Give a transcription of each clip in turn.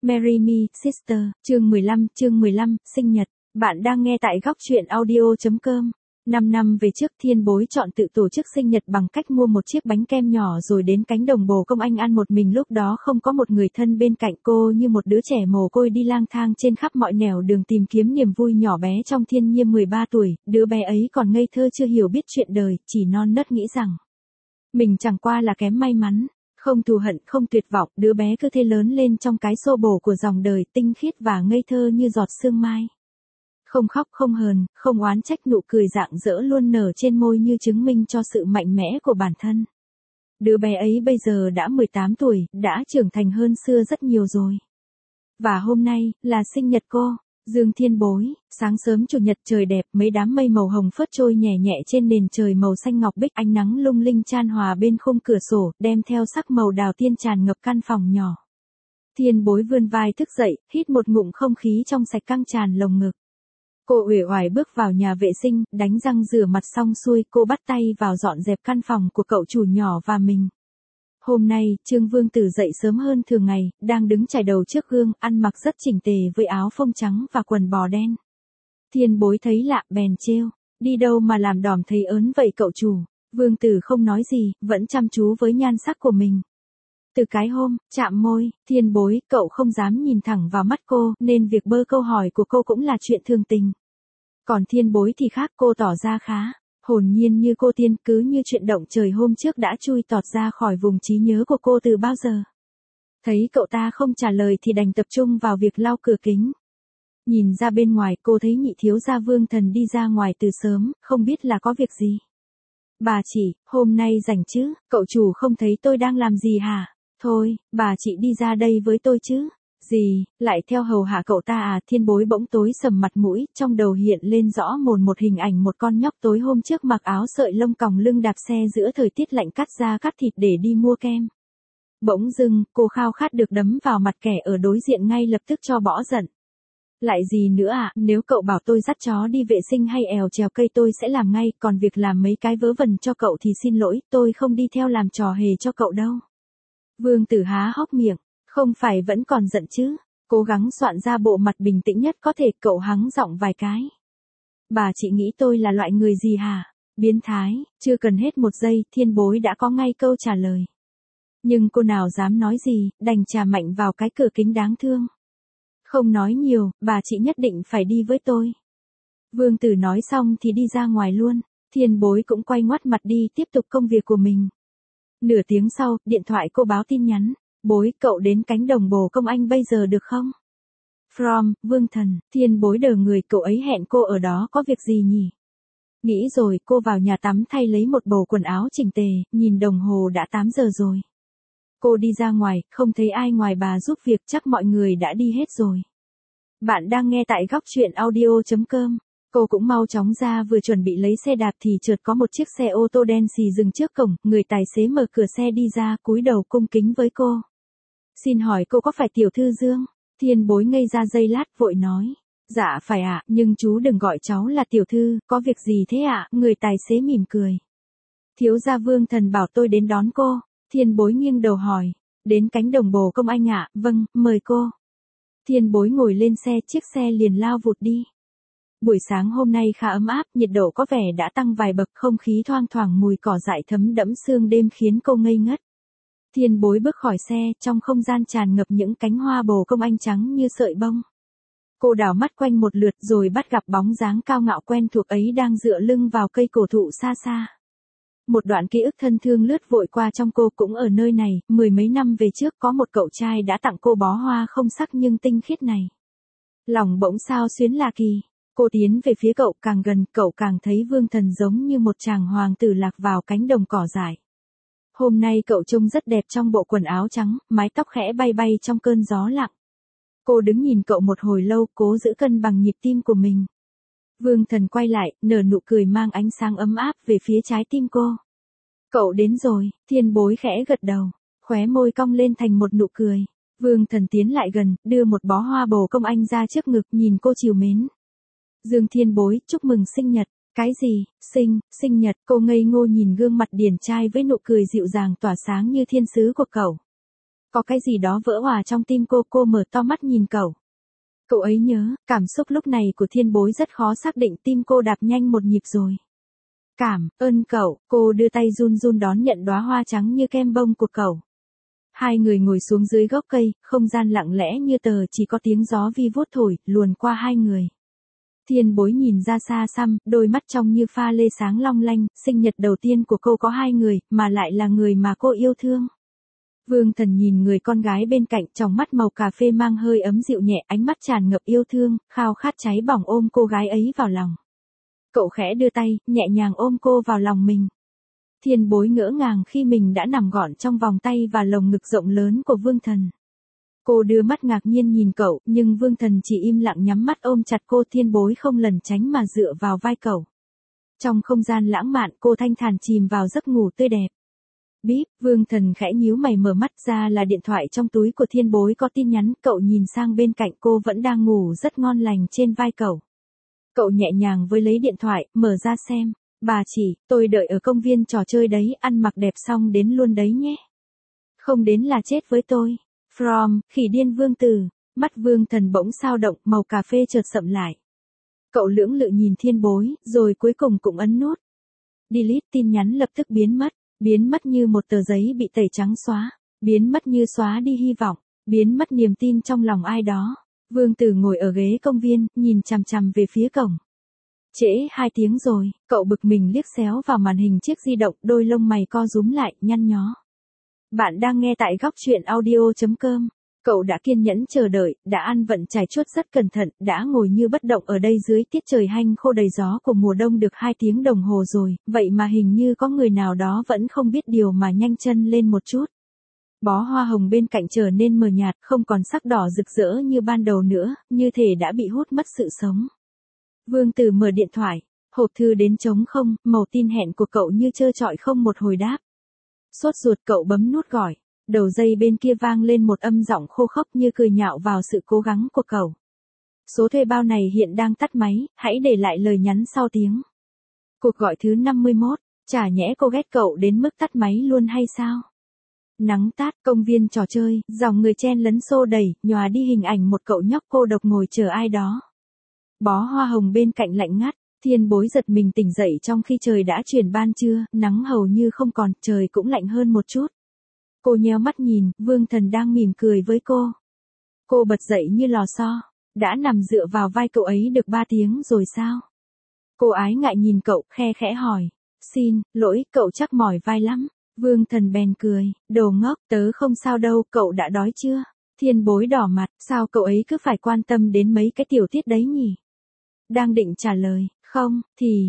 Marry Me, Sister, chương 15, sinh nhật. Bạn đang nghe tại góc truyện audio.com. 5 năm về trước Thiên Bối chọn tự tổ chức sinh nhật bằng cách mua một chiếc bánh kem nhỏ rồi đến cánh đồng bồ công anh ăn một mình. Lúc đó không có một người thân bên cạnh, cô như một đứa trẻ mồ côi đi lang thang trên khắp mọi nẻo đường tìm kiếm niềm vui nhỏ bé trong thiên nhiên. 13 tuổi, đứa bé ấy còn ngây thơ chưa hiểu biết chuyện đời, chỉ non nớt nghĩ rằng mình chẳng qua là kém may mắn. Không thù hận, không tuyệt vọng, đứa bé cứ thế lớn lên trong cái xô bồ của dòng đời, tinh khiết và ngây thơ như giọt sương mai. Không khóc, không hờn, không oán trách, nụ cười rạng rỡ luôn nở trên môi như chứng minh cho sự mạnh mẽ của bản thân. Đứa bé ấy bây giờ đã 18 tuổi, đã trưởng thành hơn xưa rất nhiều rồi. Và hôm nay, là sinh nhật cô, Dương Thiên Bối. Sáng sớm chủ nhật trời đẹp, mấy đám mây màu hồng phớt trôi nhẹ nhẹ trên nền trời màu xanh ngọc bích, ánh nắng lung linh chan hòa bên khung cửa sổ, đem theo sắc màu đào tiên tràn ngập căn phòng nhỏ. Thiên Bối vươn vai thức dậy, hít một ngụm không khí trong sạch căng tràn lồng ngực. Cô uể oải bước vào nhà vệ sinh, đánh răng rửa mặt xong xuôi, cô bắt tay vào dọn dẹp căn phòng của cậu chủ nhỏ và mình. Hôm nay, Trương Vương Tử dậy sớm hơn thường ngày, đang đứng chải đầu trước gương, ăn mặc rất chỉnh tề với áo phông trắng và quần bò đen. Thiên Bối thấy lạ, bèn trêu, đi đâu mà làm đỏm thấy ớn vậy cậu chủ? Vương Tử không nói gì, vẫn chăm chú với nhan sắc của mình. Từ cái hôm chạm môi, Thiên Bối, cậu không dám nhìn thẳng vào mắt cô, nên việc bơ câu hỏi của cô cũng là chuyện thường tình. Còn Thiên Bối thì khác, cô tỏ ra khá hồn nhiên như cô tiên, cứ như chuyện động trời hôm trước đã chui tọt ra khỏi vùng trí nhớ của cô từ bao giờ. Thấy cậu ta không trả lời thì đành tập trung vào việc lau cửa kính. Nhìn ra bên ngoài, cô thấy nhị thiếu gia Vương Thần đi ra ngoài từ sớm, không biết là có việc gì. Bà chị, hôm nay rảnh chứ, cậu chủ không thấy tôi đang làm gì hả? Thôi, bà chị đi ra đây với tôi chứ. Gì, lại theo hầu hạ cậu ta à? Thiên Bối bỗng tối sầm mặt mũi, trong đầu hiện lên rõ một hình ảnh một con nhóc tối hôm trước mặc áo sợi lông còng lưng đạp xe giữa thời tiết lạnh cắt da cắt thịt để đi mua kem. Bỗng dưng, cô khao khát được đấm vào mặt kẻ ở đối diện ngay lập tức cho bỏ giận. Lại gì nữa à, nếu cậu bảo tôi dắt chó đi vệ sinh hay èo trèo cây tôi sẽ làm ngay, còn việc làm mấy cái vớ vẩn cho cậu thì xin lỗi, tôi không đi theo làm trò hề cho cậu đâu. Vương Tử há hốc miệng, không phải vẫn còn giận chứ? Cố gắng soạn ra bộ mặt bình tĩnh nhất có thể, cậu hắng giọng vài cái. Bà chị nghĩ tôi là loại người gì hả? Biến thái, chưa cần hết một giây, Thiên Bối đã có ngay câu trả lời. Nhưng cô nào dám nói gì, đành chà mạnh vào cái cửa kính đáng thương. Không nói nhiều, bà chị nhất định phải đi với tôi. Vương Tử nói xong thì đi ra ngoài luôn, Thiên Bối cũng quay ngoắt mặt đi tiếp tục công việc của mình. Nửa tiếng sau, điện thoại cô báo tin nhắn. Bối, cậu đến cánh đồng bồ công anh bây giờ được không? From, Vương Thần. Thiên Bối đờ người, cậu ấy hẹn cô ở đó có việc gì nhỉ? Nghĩ rồi, cô vào nhà tắm thay lấy một bộ quần áo chỉnh tề, nhìn đồng hồ đã 8 giờ rồi. Cô đi ra ngoài, không thấy ai ngoài bà giúp việc, chắc mọi người đã đi hết rồi. Bạn đang nghe tại góc truyện audio.com. Cô cũng mau chóng ra, vừa chuẩn bị lấy xe đạp thì chợt có một chiếc xe ô tô đen xì dừng trước cổng, người tài xế mở cửa xe đi ra, cúi đầu cung kính với cô. Xin hỏi cô có phải tiểu thư Dương? Thiên Bối ngây ra giây lát vội nói. Dạ phải ạ, nhưng chú đừng gọi cháu là tiểu thư, có việc gì thế ạ? Người tài xế mỉm cười. Thiếu gia Vương Thần bảo tôi đến đón cô. Thiên Bối nghiêng đầu hỏi. Đến cánh đồng bồ công anh ạ, vâng, mời cô. Thiên Bối ngồi lên xe, chiếc xe liền lao vụt đi. Buổi sáng hôm nay khá ấm áp, nhiệt độ có vẻ đã tăng vài bậc, không khí thoang thoảng mùi cỏ dại thấm đẫm sương đêm khiến cô ngây ngất. Thiên Bối bước khỏi xe, trong không gian tràn ngập những cánh hoa bồ công anh trắng như sợi bông. Cô đảo mắt quanh một lượt rồi bắt gặp bóng dáng cao ngạo quen thuộc ấy đang dựa lưng vào cây cổ thụ xa xa. Một đoạn ký ức thân thương lướt vội qua trong cô, cũng ở nơi này, 10 mấy năm về trước có một cậu trai đã tặng cô bó hoa không sắc nhưng tinh khiết này. Lòng bỗng xao xuyến lạ kỳ. Cô tiến về phía cậu, càng gần cậu càng thấy Vương Thần giống như một chàng hoàng tử lạc vào cánh đồng cỏ dại. Hôm nay cậu trông rất đẹp trong bộ quần áo trắng, mái tóc khẽ bay bay trong cơn gió lặng. Cô đứng nhìn cậu một hồi lâu, cố giữ cân bằng nhịp tim của mình. Vương Thần quay lại, nở nụ cười mang ánh sáng ấm áp về phía trái tim cô. Cậu đến rồi, Thiên Bối khẽ gật đầu, khóe môi cong lên thành một nụ cười. Vương Thần tiến lại gần, đưa một bó hoa bồ công anh ra trước ngực, nhìn cô trìu mến. Dương Thiên Bối, chúc mừng sinh nhật. Cái gì, sinh nhật, cô ngây ngô nhìn gương mặt điển trai với nụ cười dịu dàng tỏa sáng như thiên sứ của cậu. Có cái gì đó vỡ òa trong tim cô mở to mắt nhìn cậu. Cậu ấy nhớ, cảm xúc lúc này của Thiên Bối rất khó xác định, tim cô đạp nhanh một nhịp rồi. Cảm ơn cậu, cô đưa tay run run đón nhận đóa hoa trắng như kem bông của cậu. Hai người ngồi xuống dưới gốc cây, không gian lặng lẽ như tờ, chỉ có tiếng gió vi vút thổi, luồn qua hai người. Thiên Bối nhìn ra xa xăm, đôi mắt trong như pha lê sáng long lanh, sinh nhật đầu tiên của cô có hai người, mà lại là người mà cô yêu thương. Vương Thần nhìn người con gái bên cạnh, tròng mắt màu cà phê mang hơi ấm dịu nhẹ, ánh mắt tràn ngập yêu thương, khao khát cháy bỏng ôm cô gái ấy vào lòng. Cậu khẽ đưa tay, nhẹ nhàng ôm cô vào lòng mình. Thiên Bối ngỡ ngàng khi mình đã nằm gọn trong vòng tay và lồng ngực rộng lớn của Vương Thần. Cô đưa mắt ngạc nhiên nhìn cậu, nhưng Vương Thần chỉ im lặng nhắm mắt ôm chặt cô. Thiên Bối không lẩn tránh mà dựa vào vai cậu. Trong không gian lãng mạn, cô thanh thản chìm vào giấc ngủ tươi đẹp. Bíp, Vương Thần khẽ nhíu mày mở mắt ra là điện thoại trong túi của Thiên Bối có tin nhắn. Cậu nhìn sang bên cạnh, cô vẫn đang ngủ rất ngon lành trên vai cậu. Cậu nhẹ nhàng với lấy điện thoại, mở ra xem. Bà chỉ, tôi đợi ở công viên trò chơi đấy, ăn mặc đẹp xong đến luôn đấy nhé. Không đến là chết với tôi. From, Khỉ Điên Vương Tử. Mắt Vương Thần bỗng sao động, màu cà phê chợt sậm lại. Cậu lưỡng lự nhìn Thiên Bối, rồi cuối cùng cũng ấn nút. Delete, tin nhắn lập tức biến mất. Biến mất như một tờ giấy bị tẩy trắng xóa. Biến mất như xóa đi hy vọng. Biến mất niềm tin trong lòng ai đó. Vương Tử ngồi ở ghế công viên, nhìn chằm chằm về phía cổng. Trễ 2 tiếng rồi, cậu bực mình liếc xéo vào màn hình chiếc di động, đôi lông mày co rúm lại, nhăn nhó. Bạn đang nghe tại góc truyện audio.com. Cậu đã kiên nhẫn chờ đợi, đã ăn vận trải chuốt rất cẩn thận, đã ngồi như bất động ở đây dưới tiết trời hanh khô đầy gió của mùa đông được 2 tiếng đồng hồ rồi, vậy mà hình như có người nào đó vẫn không biết điều mà nhanh chân lên một chút. Bó hoa hồng bên cạnh trở nên mờ nhạt, không còn sắc đỏ rực rỡ như ban đầu nữa, như thể đã bị hút mất sự sống. Vương Tử mở điện thoại, hộp thư đến trống không, màu tin hẹn của cậu như trơ trọi không một hồi đáp. Sốt ruột cậu bấm nút gọi, đầu dây bên kia vang lên một âm giọng khô khốc như cười nhạo vào sự cố gắng của cậu. Số thuê bao này hiện đang tắt máy, hãy để lại lời nhắn sau tiếng. Cuộc gọi thứ 51, chả nhẽ cô ghét cậu đến mức tắt máy luôn hay sao? Nắng tát, công viên trò chơi, dòng người chen lấn xô đẩy, nhòa đi hình ảnh một cậu nhóc cô độc ngồi chờ ai đó. Bó hoa hồng bên cạnh lạnh ngắt, Thiên Bối giật mình tỉnh dậy trong khi trời đã chuyển ban trưa, nắng hầu như không còn, trời cũng lạnh hơn một chút. Cô nheo mắt nhìn, Vương Thần đang mỉm cười với cô. Cô bật dậy như lò xo, đã nằm dựa vào vai cậu ấy được 3 tiếng rồi sao? Cô ái ngại nhìn cậu, khe khẽ hỏi. Xin lỗi, cậu chắc mỏi vai lắm. Vương Thần bèn cười, đồ ngốc, tớ không sao đâu, cậu đã đói chưa? Thiên Bối đỏ mặt, sao cậu ấy cứ phải quan tâm đến mấy cái tiểu tiết đấy nhỉ? Đang định trả lời, không, thì,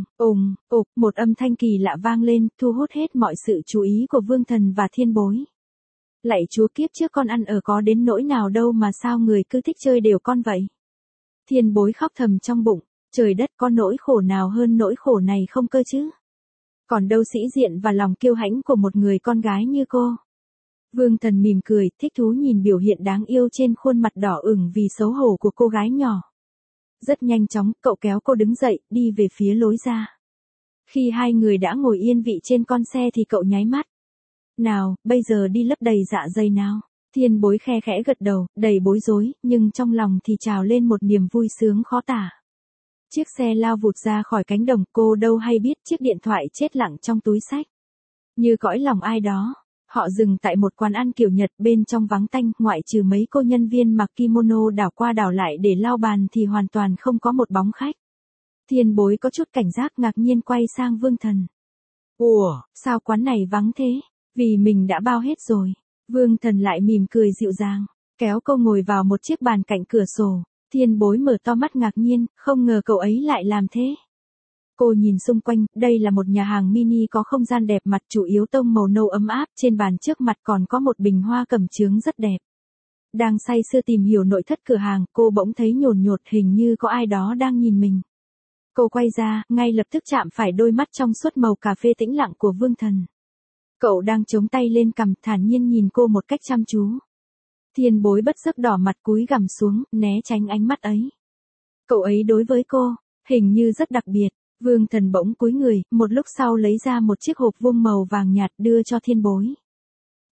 một âm thanh kỳ lạ vang lên, thu hút hết mọi sự chú ý của Vương Thần và Thiên Bối. Lạy Chúa, kiếp trước con ăn ở có đến nỗi nào đâu mà sao người cứ thích chơi đều con vậy? Thiên Bối khóc thầm trong bụng, trời đất, có nỗi khổ nào hơn nỗi khổ này không cơ chứ? Còn đâu sĩ diện và lòng kiêu hãnh của một người con gái như cô. Vương Thần mỉm cười, thích thú nhìn biểu hiện đáng yêu trên khuôn mặt đỏ ửng vì xấu hổ của cô gái nhỏ. Rất nhanh chóng, cậu kéo cô đứng dậy, đi về phía lối ra. Khi hai người đã ngồi yên vị trên con xe thì cậu nháy mắt. Nào, bây giờ đi lấp đầy dạ dày nào. Thiên Bối khe khẽ gật đầu, đầy bối rối, nhưng trong lòng thì trào lên một niềm vui sướng khó tả. Chiếc xe lao vụt ra khỏi cánh đồng, cô đâu hay biết chiếc điện thoại chết lặng trong túi xách. Như cõi lòng ai đó, họ dừng tại một quán ăn kiểu Nhật, bên trong vắng tanh, ngoại trừ mấy cô nhân viên mặc kimono đảo qua đảo lại để lau bàn thì hoàn toàn không có một bóng khách. Thiên Bối có chút cảnh giác, ngạc nhiên quay sang Vương Thần. Ủa, sao quán này vắng thế? Vì mình đã bao hết rồi. Vương Thần lại mỉm cười dịu dàng, kéo cô ngồi vào một chiếc bàn cạnh cửa sổ. Thiên Bối mở to mắt ngạc nhiên, không ngờ cậu ấy lại làm thế. Cô nhìn xung quanh, đây là một nhà hàng mini có không gian đẹp, mặt chủ yếu tông màu nâu ấm áp, trên bàn trước mặt còn có một bình hoa cẩm chướng rất đẹp. Đang say sưa tìm hiểu nội thất cửa hàng, cô bỗng thấy nhồn nhột, hình như có ai đó đang nhìn mình. Cô quay ra, ngay lập tức chạm phải đôi mắt trong suốt màu cà phê tĩnh lặng của Vương Thần. Cậu đang chống tay lên cằm, thản nhiên nhìn cô một cách chăm chú. Thiên Bối bất giác đỏ mặt cúi gằm xuống, né tránh ánh mắt ấy. Cậu ấy đối với cô, hình như rất đặc biệt. Vương Thần bỗng cúi người, một lúc sau lấy ra một chiếc hộp vuông màu vàng nhạt đưa cho Thiên Bối.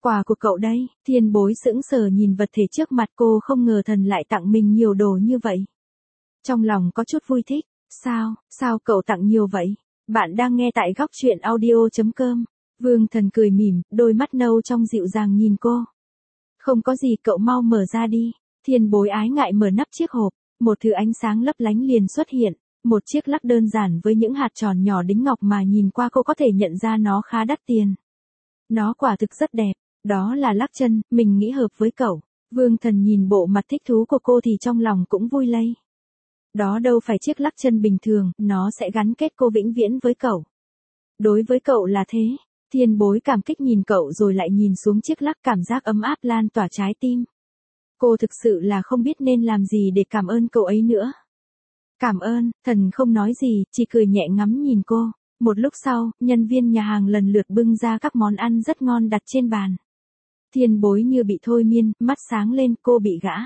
Quà của cậu đây, Thiên Bối sững sờ nhìn vật thể trước mặt cô, không ngờ thần lại tặng mình nhiều đồ như vậy. Trong lòng có chút vui thích, sao cậu tặng nhiều vậy? Bạn đang nghe tại góc truyện audio.com. Vương Thần cười mỉm, đôi mắt nâu trong dịu dàng nhìn cô. Không có gì, cậu mau mở ra đi. Thiên Bối ái ngại mở nắp chiếc hộp, một thứ ánh sáng lấp lánh liền xuất hiện, một chiếc lắc đơn giản với những hạt tròn nhỏ đính ngọc mà nhìn qua cô có thể nhận ra nó khá đắt tiền. Nó quả thực rất đẹp, đó là lắc chân, mình nghĩ hợp với cậu. Vương Thần nhìn bộ mặt thích thú của cô thì trong lòng cũng vui lây. Đó đâu phải chiếc lắc chân bình thường, nó sẽ gắn kết cô vĩnh viễn với cậu. Đối với cậu là thế. Thiên Bối cảm kích nhìn cậu rồi lại nhìn xuống chiếc lắc, cảm giác ấm áp lan tỏa trái tim. Cô thực sự là không biết nên làm gì để cảm ơn cậu ấy nữa. Cảm ơn, thần không nói gì, chỉ cười nhẹ ngắm nhìn cô. Một lúc sau, nhân viên nhà hàng lần lượt bưng ra các món ăn rất ngon đặt trên bàn. Thiên Bối như bị thôi miên, mắt sáng lên, cô bị gã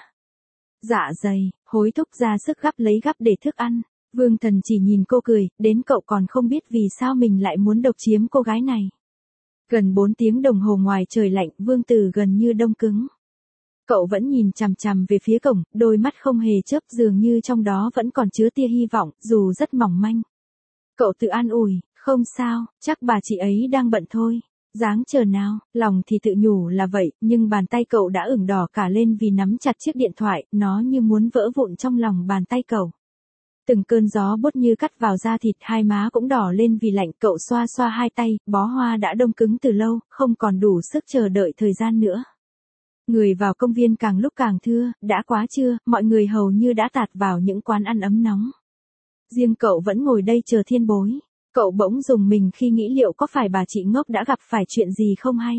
dạ dày, hối thúc ra sức gắp để thức ăn. Vương Thần chỉ nhìn cô cười, đến cậu còn không biết vì sao mình lại muốn độc chiếm cô gái này. Gần 4 tiếng đồng hồ ngoài trời lạnh, Vương Tử gần như đông cứng. Cậu vẫn nhìn chằm chằm về phía cổng, đôi mắt không hề chớp, dường như trong đó vẫn còn chứa tia hy vọng, dù rất mỏng manh. Cậu tự an ủi, không sao, chắc bà chị ấy đang bận thôi. Dáng chờ nào, lòng thì tự nhủ là vậy, nhưng bàn tay cậu đã ửng đỏ cả lên vì nắm chặt chiếc điện thoại, nó như muốn vỡ vụn trong lòng bàn tay cậu. Từng cơn gió bút như cắt vào da thịt, hai má cũng đỏ lên vì lạnh, cậu xoa xoa hai tay, bó hoa đã đông cứng từ lâu, không còn đủ sức chờ đợi thời gian nữa. Người vào công viên càng lúc càng thưa, đã quá trưa, mọi người hầu như đã tạt vào những quán ăn ấm nóng. Riêng cậu vẫn ngồi đây chờ Thiên Bối. Cậu bỗng rùng mình khi nghĩ liệu có phải bà chị ngốc đã gặp phải chuyện gì không hay.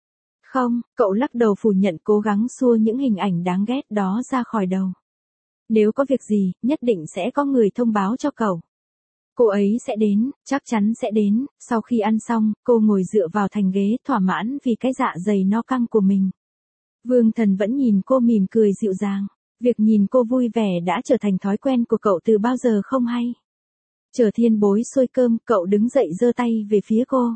Không, cậu lắc đầu phủ nhận, cố gắng xua những hình ảnh đáng ghét đó ra khỏi đầu. Nếu có việc gì, nhất định sẽ có người thông báo cho cậu. Cô ấy sẽ đến, chắc chắn sẽ đến. Sau khi ăn xong, cô ngồi dựa vào thành ghế thỏa mãn vì cái dạ dày no căng của mình. Vương Thần vẫn nhìn cô mỉm cười dịu dàng. Việc nhìn cô vui vẻ đã trở thành thói quen của cậu từ bao giờ không hay. Chờ Thiên Bối xôi cơm, cậu đứng dậy giơ tay về phía cô.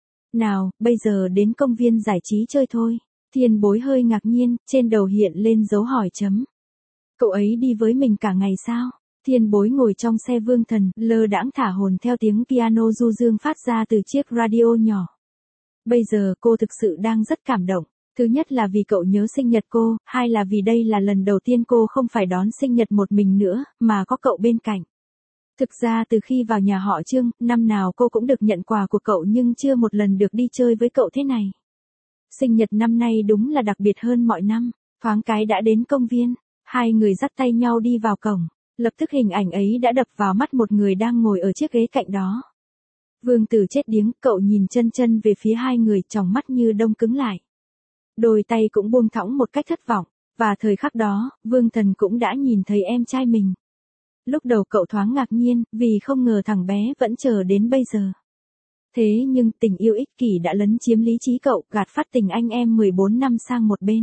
Nào, bây giờ đến công viên giải trí chơi thôi. Thiên Bối hơi ngạc nhiên, trên đầu hiện lên dấu hỏi chấm. Cậu ấy đi với mình cả ngày sao? Thiên Bối ngồi trong xe Vương Thần, lơ đãng thả hồn theo tiếng piano du dương phát ra từ chiếc radio nhỏ. Bây giờ cô thực sự đang rất cảm động. Thứ nhất là vì cậu nhớ sinh nhật cô, hai là vì đây là lần đầu tiên cô không phải đón sinh nhật một mình nữa, mà có cậu bên cạnh. Thực ra từ khi vào nhà họ Trương, năm nào cô cũng được nhận quà của cậu nhưng chưa một lần được đi chơi với cậu thế này. Sinh nhật năm nay đúng là đặc biệt hơn mọi năm, thoáng cái đã đến công viên, hai người dắt tay nhau đi vào cổng, lập tức hình ảnh ấy đã đập vào mắt một người đang ngồi ở chiếc ghế cạnh đó. Vương Tử chết điếng, cậu nhìn chân chân về phía hai người, tròng mắt như đông cứng lại. Đôi tay cũng buông thõng một cách thất vọng, và thời khắc đó, Vương Thần cũng đã nhìn thấy em trai mình. Lúc đầu cậu thoáng ngạc nhiên, vì không ngờ thằng bé vẫn chờ đến bây giờ. Thế nhưng tình yêu ích kỷ đã lấn chiếm lý trí cậu, gạt phát tình anh em 14 năm sang một bên.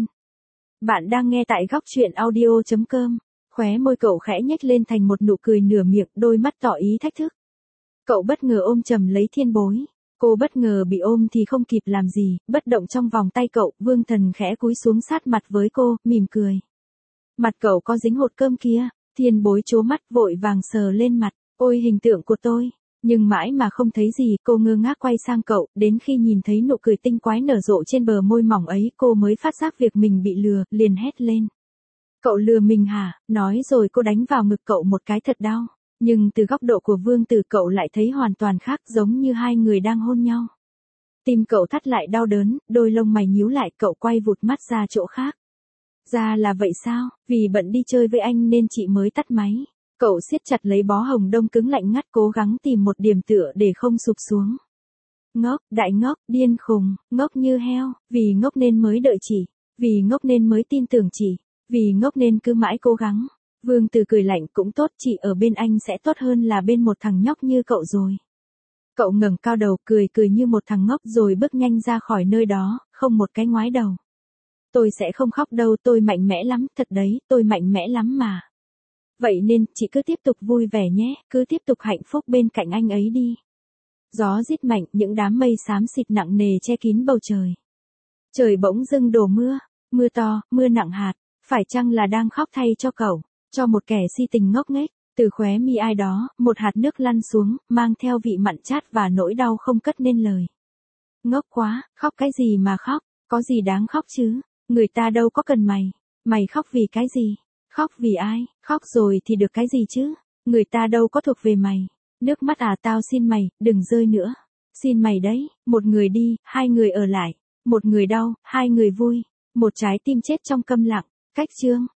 Bạn đang nghe tại góc truyện audio.com. Khóe môi cậu khẽ nhếch lên thành một nụ cười nửa miệng, đôi mắt tỏ ý thách thức. Cậu bất ngờ ôm chầm lấy Thiên Bối. Cô bất ngờ bị ôm thì không kịp làm gì, bất động trong vòng tay cậu. Vương Thần khẽ cúi xuống sát mặt với cô, mỉm cười. Mặt cậu có dính hột cơm kia. Thiên Bối trố mắt vội vàng sờ lên mặt, ôi hình tượng của tôi. Nhưng mãi mà không thấy gì, cô ngơ ngác quay sang cậu, đến khi nhìn thấy nụ cười tinh quái nở rộ trên bờ môi mỏng ấy, cô mới phát giác việc mình bị lừa, liền hét lên. Cậu lừa mình hả? Nói rồi cô đánh vào ngực cậu một cái thật đau. Nhưng từ góc độ của Vương Tử cậu lại thấy hoàn toàn khác, giống như hai người đang hôn nhau. Tim cậu thắt lại đau đớn, đôi lông mày nhíu lại, cậu quay vụt mắt ra chỗ khác. Ra là vậy sao, vì bận đi chơi với anh nên chị mới tắt máy. Cậu siết chặt lấy bó hồng đông cứng lạnh ngắt, cố gắng tìm một điểm tựa để không sụp xuống. Ngốc, đại ngốc, điên khùng, ngốc như heo, vì ngốc nên mới đợi chị, vì ngốc nên mới tin tưởng chị, vì ngốc nên cứ mãi cố gắng. Vương Tử cười lạnh, cũng tốt, chị ở bên anh sẽ tốt hơn là bên một thằng nhóc như cậu rồi. Cậu ngẩng cao đầu, cười như một thằng ngốc rồi bước nhanh ra khỏi nơi đó, không một cái ngoái đầu. Tôi sẽ không khóc đâu, tôi mạnh mẽ lắm, thật đấy, tôi mạnh mẽ lắm mà. Vậy nên, chị cứ tiếp tục vui vẻ nhé, cứ tiếp tục hạnh phúc bên cạnh anh ấy đi. Gió rít mạnh, những đám mây xám xịt nặng nề che kín bầu trời. Trời bỗng dưng đổ mưa, mưa to, mưa nặng hạt, phải chăng là đang khóc thay cho cậu, cho một kẻ si tình ngốc nghếch, từ khóe mi ai đó, một hạt nước lăn xuống, mang theo vị mặn chát và nỗi đau không cất nên lời. Ngốc quá, khóc cái gì mà khóc, có gì đáng khóc chứ, người ta đâu có cần mày, mày khóc vì cái gì, khóc vì ai, khóc rồi thì được cái gì chứ, người ta đâu có thuộc về mày, nước mắt à tao xin mày, đừng rơi nữa, xin mày đấy, một người đi, hai người ở lại, một người đau, hai người vui, một trái tim chết trong câm lặng, cách chương.